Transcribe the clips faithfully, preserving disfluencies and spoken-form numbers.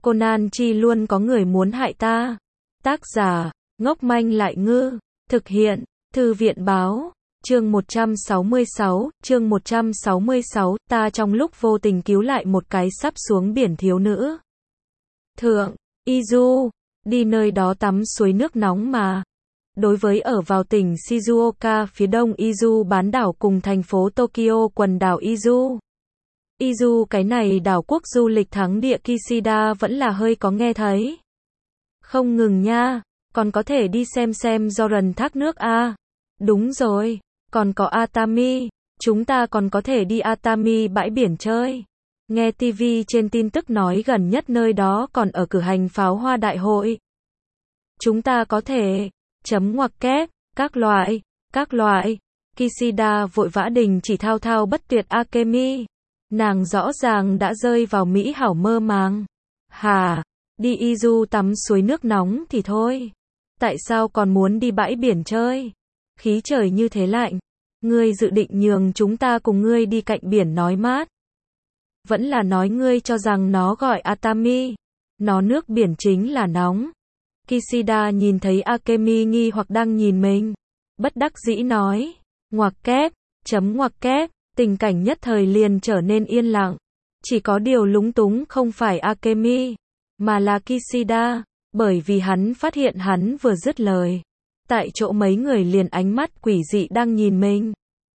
Conan chi luôn có người muốn hại ta. Tác giả, ngốc manh lại ngư. Thực hiện, Thư viện báo. Chương một trăm sáu mươi sáu, chương một trăm sáu mươi sáu, ta trong lúc vô tình cứu lại một cái sắp xuống biển thiếu nữ. Thượng, Izu, đi nơi đó tắm suối nước nóng mà. Đối với ở vào tỉnh Shizuoka phía đông Izu bán đảo cùng thành phố Tokyo quần đảo Izu. Izu cái này đảo quốc du lịch thắng địa Kishida vẫn là hơi có nghe thấy. Không ngừng nha, còn có thể đi xem xem Joran thác nước a. Đúng rồi, còn có Atami, chúng ta còn có thể đi Atami bãi biển chơi. Nghe ti vi trên tin tức nói gần nhất nơi đó còn ở cử hành pháo hoa đại hội. Chúng ta có thể, chấm ngoặc kép, các loại, các loại. Kishida vội vã đình chỉ thao thao bất tuyệt Akemi. Nàng rõ ràng đã rơi vào mỹ hảo mơ màng. Hà, đi Izu tắm suối nước nóng thì thôi. Tại sao còn muốn đi bãi biển chơi? Khí trời như thế lạnh. Ngươi dự định nhường chúng ta cùng ngươi đi cạnh biển nói mát. Vẫn là nói ngươi cho rằng nó gọi Atami. Nó nước biển chính là nóng. Kishida nhìn thấy Akemi nghi hoặc đang nhìn mình. Bất đắc dĩ nói. Ngoặc kép, chấm ngoặc kép. Tình cảnh nhất thời liền trở nên yên lặng. Chỉ có điều lúng túng không phải Akemi, mà là Kishida, bởi vì hắn phát hiện hắn vừa dứt lời. Tại chỗ mấy người liền ánh mắt quỷ dị đang nhìn mình.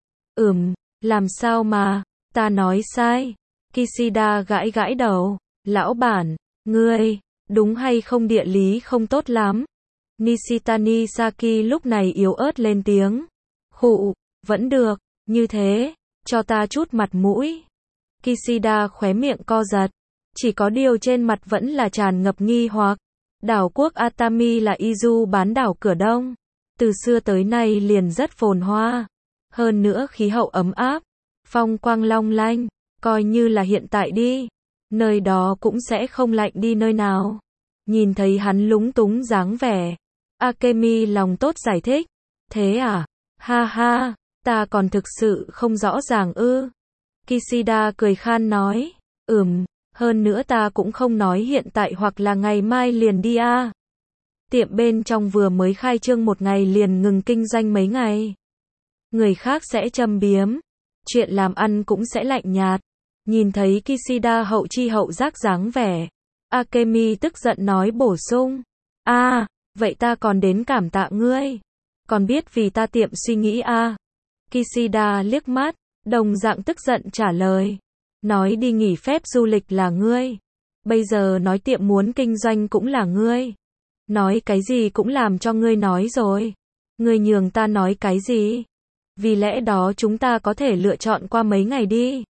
Ừm, làm sao mà, ta nói sai. Kishida gãi gãi đầu. Lão bản, ngươi, đúng hay không địa lý không tốt lắm. Nishitani Saki lúc này yếu ớt lên tiếng. Khụ, vẫn được, như thế. Cho ta chút mặt mũi. Kishida khóe miệng co giật. Chỉ có điều trên mặt vẫn là tràn ngập nghi hoặc. Đảo quốc Atami là Izu bán đảo cửa đông. Từ xưa tới nay liền rất phồn hoa. Hơn nữa khí hậu ấm áp. Phong quang long lanh. Coi như là hiện tại đi. Nơi đó cũng sẽ không lạnh đi nơi nào. Nhìn thấy hắn lúng túng dáng vẻ. Akemi lòng tốt giải thích. Thế à? Ha ha. Ta còn thực sự không rõ ràng ư. Kishida cười khan nói. Ừm, hơn nữa ta cũng không nói hiện tại hoặc là ngày mai liền đi a. À. Tiệm bên trong vừa mới khai trương một ngày liền ngừng kinh doanh mấy ngày. Người khác sẽ châm biếm. Chuyện làm ăn cũng sẽ lạnh nhạt. Nhìn thấy Kishida hậu chi hậu giác dáng vẻ. Akemi tức giận nói bổ sung. A, à, vậy ta còn đến cảm tạ ngươi. Còn biết vì ta tiệm suy nghĩ a. À. Kishida liếc mắt, đồng dạng tức giận trả lời. Nói đi nghỉ phép du lịch là ngươi. Bây giờ nói tiệm muốn kinh doanh cũng là ngươi. Nói cái gì cũng làm cho ngươi nói rồi. Ngươi nhường ta nói cái gì? Vì lẽ đó chúng ta có thể lựa chọn qua mấy ngày đi.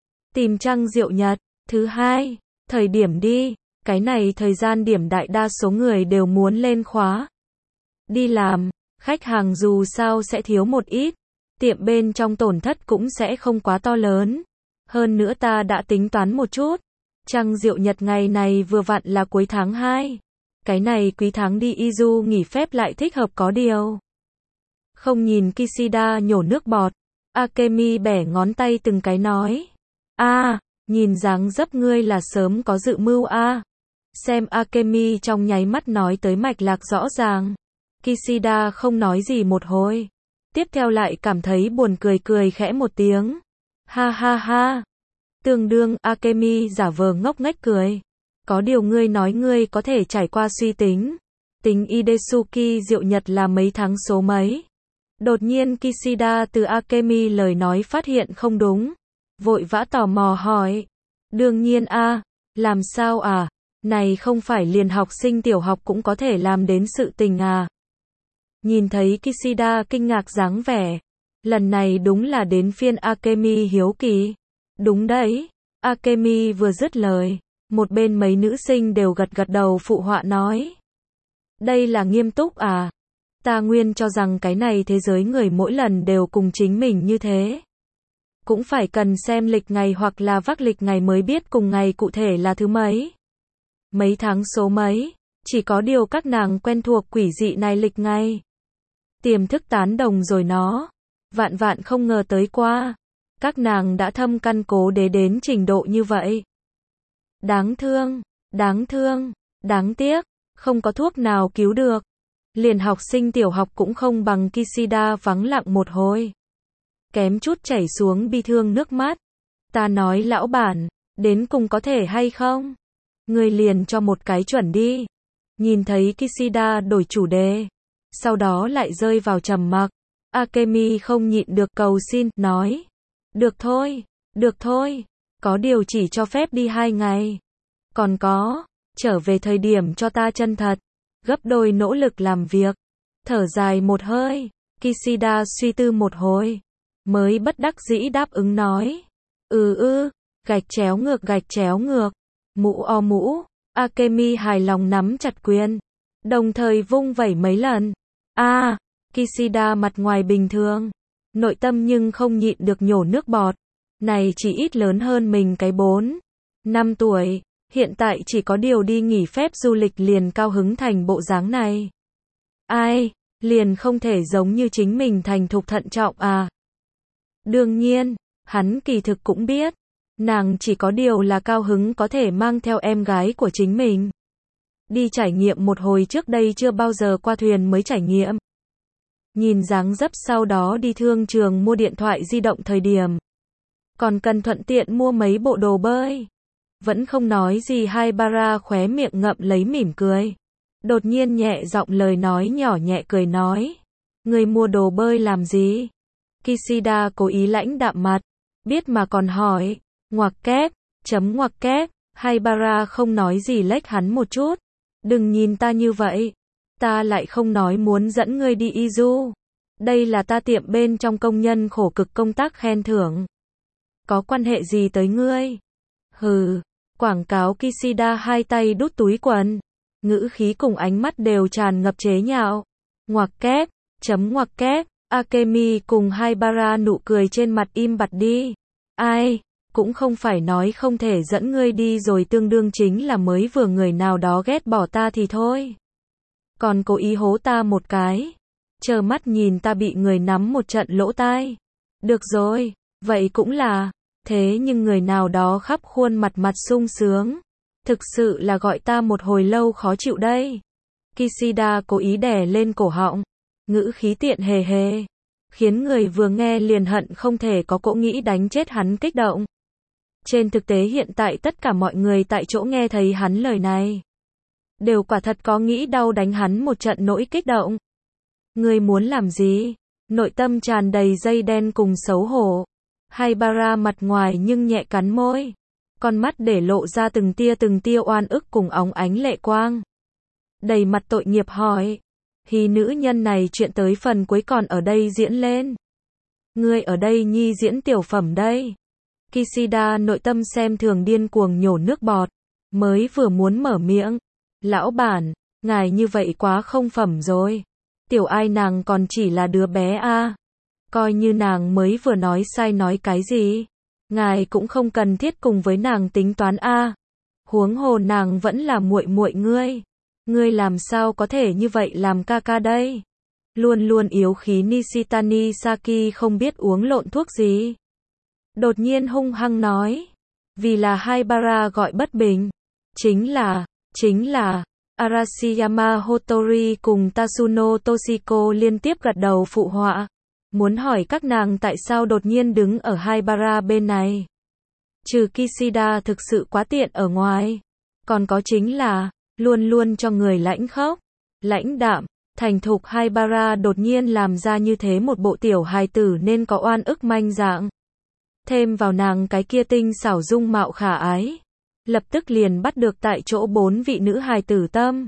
Tìm trăng diệu nhật. Thứ hai, thời điểm đi. Cái này thời gian điểm đại đa số người đều muốn lên khóa. Đi làm, khách hàng dù sao sẽ thiếu một ít. Tiệm bên trong tổn thất cũng sẽ không quá to lớn. Hơn nữa ta đã tính toán một chút. Trăng diệu nhật ngày này vừa vặn là cuối tháng hai. Cái này quý tháng đi Izu nghỉ phép lại thích hợp có điều. Không nhìn Kishida nhổ nước bọt. Akemi bẻ ngón tay từng cái nói. A, à, nhìn dáng dấp ngươi là sớm có dự mưu a. À. Xem Akemi trong nháy mắt nói tới mạch lạc rõ ràng. Kishida không nói gì một hồi. Tiếp theo lại cảm thấy buồn cười cười khẽ một tiếng. Ha ha ha. Tương đương Akemi giả vờ ngốc nghếch cười. Có điều ngươi nói ngươi có thể trải qua suy tính. Tính Idesuki diệu nhật là mấy tháng số mấy. Đột nhiên Kishida từ Akemi lời nói phát hiện không đúng. Vội vã tò mò hỏi. Đương nhiên a, à, làm sao à? Này không phải liền học sinh tiểu học cũng có thể làm đến sự tình à? Nhìn thấy Kishida kinh ngạc dáng vẻ. Lần này đúng là đến phiên Akemi hiếu kỳ. Đúng đấy. Akemi vừa dứt lời. Một bên mấy nữ sinh đều gật gật đầu phụ họa nói. Đây là nghiêm túc à? Ta nguyên cho rằng cái này thế giới người mỗi lần đều cùng chính mình như thế. Cũng phải cần xem lịch ngày hoặc là vác lịch ngày mới biết cùng ngày cụ thể là thứ mấy. Mấy tháng số mấy. Chỉ có điều các nàng quen thuộc quỷ dị này lịch ngày. Tiềm thức tán đồng rồi nó. Vạn vạn không ngờ tới qua. Các nàng đã thâm căn cố đế đến trình độ như vậy. Đáng thương. Đáng thương, đáng tiếc, không có thuốc nào cứu được. Liền học sinh tiểu học cũng không bằng Kishida vắng lặng một hồi. Kém chút chảy xuống bi thương nước mắt. Ta nói lão bản, đến cùng có thể hay không? Người liền cho một cái chuẩn đi. Nhìn thấy Kishida đổi chủ đề. Sau đó lại rơi vào trầm mặc. Akemi không nhịn được cầu xin, nói. Được thôi, được thôi. Có điều chỉ cho phép đi hai ngày. Còn có, trở về thời điểm cho ta chân thật. Gấp đôi nỗ lực làm việc. Thở dài một hơi. Kishida suy tư một hồi. Mới bất đắc dĩ đáp ứng nói. Ừ ư, gạch chéo ngược gạch chéo ngược. Mũ o mũ. Akemi hài lòng nắm chặt quyền. Đồng thời vung vẩy mấy lần. A, à, Kishida mặt ngoài bình thường. Nội tâm nhưng không nhịn được nhổ nước bọt. Này chỉ ít lớn hơn mình cái bốn năm tuổi. Hiện tại chỉ có điều đi nghỉ phép du lịch liền cao hứng thành bộ dáng này. Ai, liền không thể giống như chính mình thành thục thận trọng à. Đương nhiên, hắn kỳ thực cũng biết. Nàng chỉ có điều là cao hứng có thể mang theo em gái của chính mình. Đi trải nghiệm một hồi trước đây chưa bao giờ qua thuyền mới trải nghiệm. Nhìn dáng dấp sau đó đi thương trường mua điện thoại di động thời điểm. Còn cần thuận tiện mua mấy bộ đồ bơi. Vẫn không nói gì Haibara khóe miệng ngậm lấy mỉm cười. Đột nhiên nhẹ giọng lời nói nhỏ nhẹ cười nói. Người mua đồ bơi làm gì? Kishida cố ý lãnh đạm mặt. Biết mà còn hỏi. Ngoặc kép, chấm ngoặc kép. Haibara không nói gì lách hắn một chút. Đừng nhìn ta như vậy. Ta lại không nói muốn dẫn ngươi đi Izu. Đây là ta tiệm bên trong công nhân khổ cực công tác khen thưởng. Có quan hệ gì tới ngươi? Hừ, quảng cáo Kishida hai tay đút túi quần. Ngữ khí cùng ánh mắt đều tràn ngập chế nhạo. Ngoặc kép, chấm ngoặc kép. Akemi cùng Haibara nụ cười trên mặt im bặt đi. Ai, cũng không phải nói không thể dẫn ngươi đi rồi tương đương chính là mới vừa người nào đó ghét bỏ ta thì thôi. Còn cố ý hố ta một cái. Chờ mắt nhìn ta bị người nắm một trận lỗ tai. Được rồi, vậy cũng là. Thế nhưng người nào đó khắp khuôn mặt mặt sung sướng. Thực sự là gọi ta một hồi lâu khó chịu đây. Kishida cố ý đè lên cổ họng. Ngữ khí tiện hề hề. Khiến người vừa nghe liền hận không thể có cỗ nghĩ đánh chết hắn kích động. Trên thực tế hiện tại tất cả mọi người tại chỗ nghe thấy hắn lời này. Đều quả thật có nghĩ đau đánh hắn một trận nỗi kích động. Ngươi muốn làm gì? Nội tâm tràn đầy dây đen cùng xấu hổ. Haibara mặt ngoài nhưng nhẹ cắn môi. Con mắt để lộ ra từng tia từng tia oan ức cùng óng ánh lệ quang. Đầy mặt tội nghiệp hỏi. Thì nữ nhân này chuyện tới phần cuối còn ở đây diễn lên. Ngươi ở đây nhi diễn tiểu phẩm đây. Kishida nội tâm xem thường điên cuồng nhổ nước bọt. Mới vừa muốn mở miệng. Lão bản, ngài như vậy quá không phẩm rồi. Tiểu ai nàng còn chỉ là đứa bé a. À. Coi như nàng mới vừa nói sai nói cái gì. Ngài cũng không cần thiết cùng với nàng tính toán a. À. Huống hồ nàng vẫn là muội muội ngươi. Ngươi làm sao có thể như vậy làm ca ca đây? Luôn luôn yếu khí Nishitani Saki không biết uống lộn thuốc gì. Đột nhiên hung hăng nói. Vì là Haibara gọi bất bình. Chính là, chính là, Arashiyama Hotori cùng Tasuno Toshiko liên tiếp gật đầu phụ họa. Muốn hỏi các nàng tại sao đột nhiên đứng ở Haibara bên này. Trừ Kishida thực sự quá tiện ở ngoài. Còn có chính là, luôn luôn cho người lãnh khốc, lãnh đạm, thành thục Haibara đột nhiên làm ra như thế một bộ tiểu hài tử nên có oan ức manh dạng. Thêm vào nàng cái kia tinh xảo dung mạo khả ái. Lập tức liền bắt được tại chỗ bốn vị nữ hài tử tâm.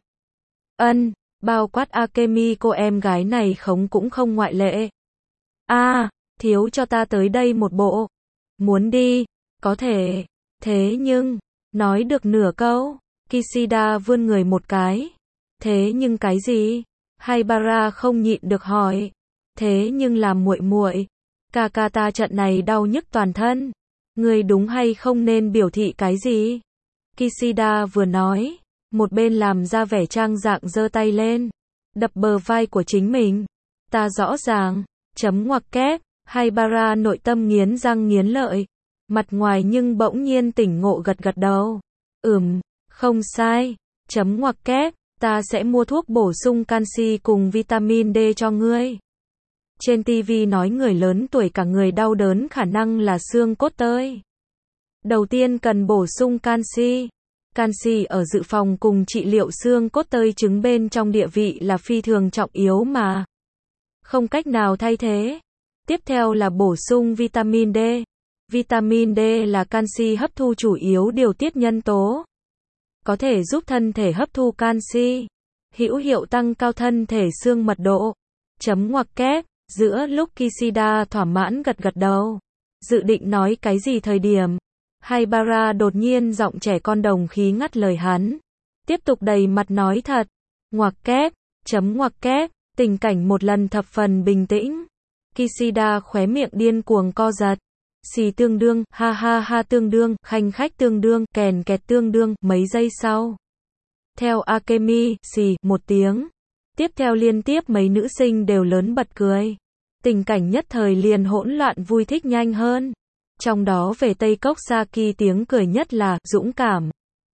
Ân, bao quát Akemi cô em gái này khống cũng không ngoại lệ. A, à, thiếu cho ta tới đây một bộ. Muốn đi, có thể. Thế nhưng, nói được nửa câu, Kishida vươn người một cái. Thế nhưng cái gì? Haibara không nhịn được hỏi. Thế nhưng làm muội muội, ca ca ta trận này đau nhức toàn thân. Người đúng hay không nên biểu thị cái gì? Kishida vừa nói, một bên làm ra vẻ trang dạng giơ tay lên, đập bờ vai của chính mình. Ta rõ ràng, chấm ngoặc kép, Haibara nội tâm nghiến răng nghiến lợi, mặt ngoài nhưng bỗng nhiên tỉnh ngộ gật gật đầu. Ừm, Không sai. Chấm ngoặc kép, ta sẽ mua thuốc bổ sung canxi cùng vitamin D cho ngươi. Trên ti vi nói người lớn tuổi cả người đau đớn khả năng là xương cốt tơi. Đầu tiên cần bổ sung canxi. Canxi ở dự phòng cùng trị liệu xương cốt tơi trứng bên trong địa vị là phi thường trọng yếu mà không cách nào thay thế. Tiếp theo là bổ sung vitamin D. Vitamin D là canxi hấp thu chủ yếu điều tiết nhân tố. Có thể giúp thân thể hấp thu canxi. Hữu hiệu tăng cao thân thể xương mật độ. Chấm ngoặc kép, giữa lúc Kishida thỏa mãn gật gật đầu. Dự định nói cái gì thời điểm. Haibara đột nhiên giọng trẻ con đồng khí ngắt lời hắn. Tiếp tục đầy mặt nói thật. Ngoặc kép, chấm ngoặc kép, tình cảnh một lần thập phần bình tĩnh. Kishida khóe miệng điên cuồng co giật. Xì tương đương, ha ha ha tương đương, khanh khách tương đương, kèn kẹt tương đương, mấy giây sau. Theo Akemi, xì, một tiếng. Tiếp theo liên tiếp mấy nữ sinh đều lớn bật cười. Tình cảnh nhất thời liền hỗn loạn vui thích nhanh hơn. Trong đó về Tây Cốc Saki tiếng cười nhất là dũng cảm.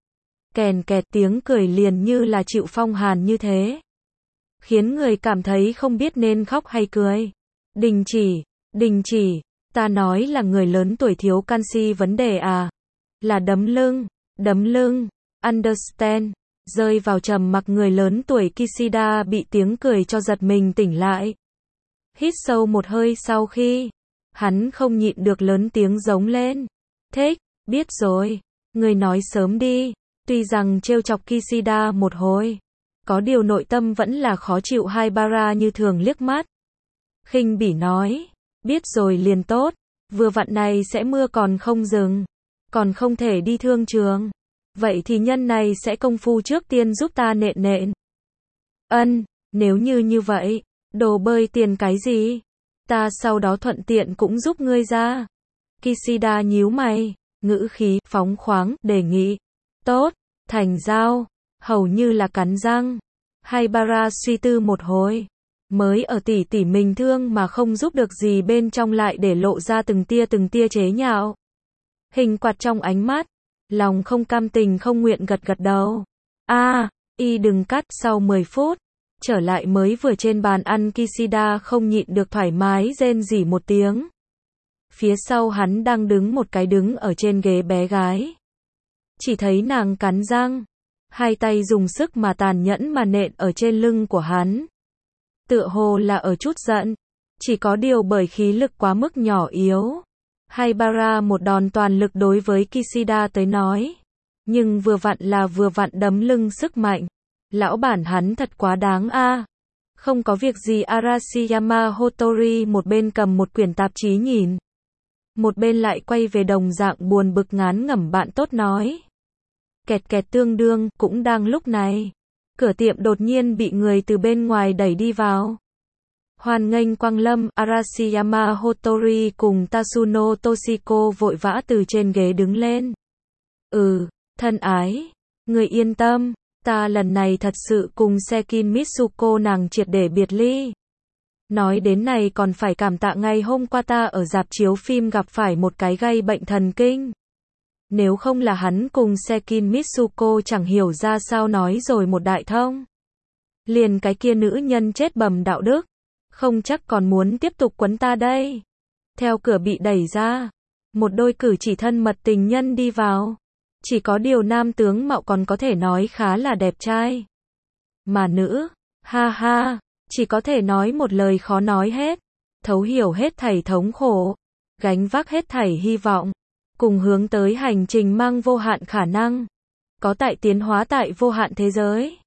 Kèn kẹt tiếng cười liền như là chịu phong hàn như thế. Khiến người cảm thấy không biết nên khóc hay cười. Đình chỉ, đình chỉ, ta nói là người lớn tuổi thiếu canxi vấn đề à. Là đấm lưng, đấm lưng, understand. Rơi vào trầm mặc người lớn tuổi Kishida bị tiếng cười cho giật mình tỉnh lại. Hít sâu một hơi sau khi hắn không nhịn được lớn tiếng giống lên. Thích, biết rồi. Người nói sớm đi. Tuy rằng trêu chọc Kishida một hồi. Có điều nội tâm vẫn là khó chịu. Haibara như thường liếc mắt. Khinh bỉ nói. Biết rồi liền tốt. Vừa vặn này sẽ mưa còn không dừng. Còn không thể đi thương trường. Vậy thì nhân này sẽ công phu trước tiên giúp ta nện nện. Ân, nếu như như vậy. Đồ bơi tiền cái gì? Ta sau đó thuận tiện cũng giúp ngươi ra. Kishida nhíu mày, ngữ khí phóng khoáng, đề nghị. Tốt, thành giao, hầu như là cắn răng. Haibara suy tư một hồi. Mới ở tỉ tỉ mình thương mà không giúp được gì bên trong lại để lộ ra từng tia từng tia chế nhạo. Hình quạt trong ánh mắt. Lòng không cam tình không nguyện gật gật đầu. A, à, y đừng cắt. Sau mười phút. Trở lại mới vừa trên bàn ăn Kishida không nhịn được thoải mái rên rỉ một tiếng. Phía sau hắn đang đứng một cái đứng ở trên ghế bé gái. Chỉ thấy nàng cắn răng. Hai tay dùng sức mà tàn nhẫn mà nện ở trên lưng của hắn. Tựa hồ là ở chút giận. Chỉ có điều bởi khí lực quá mức nhỏ yếu. Haibara một đòn toàn lực đối với Kishida tới nói. Nhưng vừa vặn là vừa vặn đấm lưng sức mạnh. Lão bản hắn thật quá đáng a. À. Không có việc gì. Arashiyama Hotori một bên cầm một quyển tạp chí nhìn. Một bên lại quay về đồng dạng buồn bực ngán ngẩm bạn tốt nói. Kẹt kẹt tương đương, cũng đang lúc này. Cửa tiệm đột nhiên bị người từ bên ngoài đẩy đi vào. Hoan nghênh quang lâm. Arashiyama Hotori cùng Tasuno Toshiko vội vã từ trên ghế đứng lên. Ừ, thân ái. Người yên tâm. Ta lần này thật sự cùng Sekin Mitsuko nàng triệt để biệt ly. Nói đến này còn phải cảm tạ ngày hôm qua ta ở rạp chiếu phim gặp phải một cái gây bệnh thần kinh. Nếu không là hắn cùng Sekin Mitsuko chẳng hiểu ra sao nói rồi một đại thông. Liền cái kia nữ nhân chết bầm đạo đức. Không chắc còn muốn tiếp tục quấn ta đây. Theo cửa bị đẩy ra. Một đôi cử chỉ thân mật tình nhân đi vào. Chỉ có điều nam tướng mạo còn có thể nói khá là đẹp trai. Mà nữ, ha ha, chỉ có thể nói một lời khó nói hết. Thấu hiểu hết thảy thống khổ. Gánh vác hết thảy hy vọng. Cùng hướng tới hành trình mang vô hạn khả năng. Có tại tiến hóa tại vô hạn thế giới.